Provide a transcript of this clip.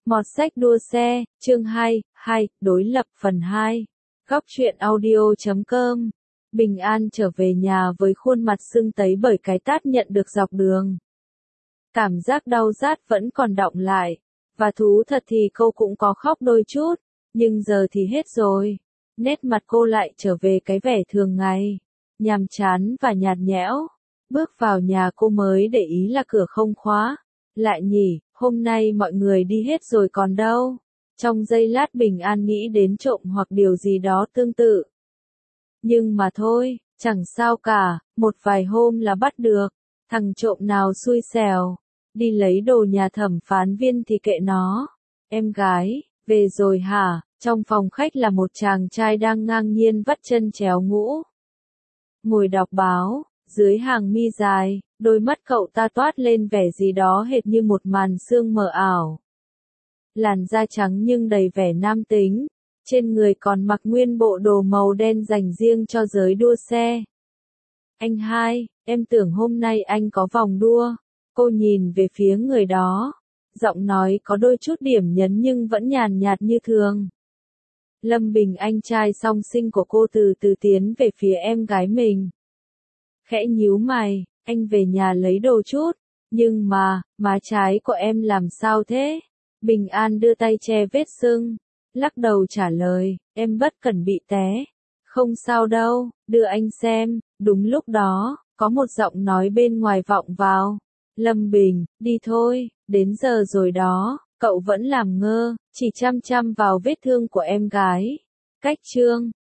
Mọt sách đua xe, chương 2, đối lập phần 2. Góc truyện audio.com. Bình An trở về nhà với khuôn mặt sưng tấy bởi cái tát nhận được dọc đường. Cảm giác đau rát vẫn còn đọng lại. Và thú thật thì cô cũng có khóc đôi chút, nhưng giờ thì hết rồi. Nét mặt cô lại trở về cái vẻ thường ngày, nhàm chán và nhạt nhẽo. Bước vào nhà cô mới để ý là cửa không khóa. Lại nhỉ, hôm nay mọi người đi hết rồi còn đâu. Trong giây lát Bình An nghĩ đến trộm hoặc điều gì đó tương tự. Nhưng mà thôi, chẳng sao cả, một vài hôm là bắt được. Thằng trộm nào xui xẻo, đi lấy đồ nhà thẩm phán viên thì kệ nó. Em gái, về rồi hả? Trong phòng khách là một chàng trai đang ngang nhiên vắt chân chéo ngũ. Ngồi đọc báo, dưới hàng mi dài, đôi mắt cậu ta toát lên vẻ gì đó hệt như một màn sương mờ ảo. Làn da trắng nhưng đầy vẻ nam tính, trên người còn mặc nguyên bộ đồ màu đen dành riêng cho giới đua xe. Anh hai, em tưởng hôm nay anh có vòng đua. Cô nhìn về phía người đó, giọng nói có đôi chút điểm nhấn nhưng vẫn nhàn nhạt như thường. Lâm Bình, anh trai song sinh của cô, từ từ tiến về phía em gái mình. Khẽ nhíu mày, anh về nhà lấy đồ chút, nhưng mà, má trái của em làm sao thế? Bình An đưa tay che vết sưng, lắc đầu trả lời, em bất cẩn bị té. Không sao đâu, đưa anh xem. Đúng lúc đó, có một giọng nói bên ngoài vọng vào. Lâm Bình, đi thôi, đến giờ rồi đó. Cậu vẫn làm ngơ, chỉ chăm chăm vào vết thương của em gái. Cách chương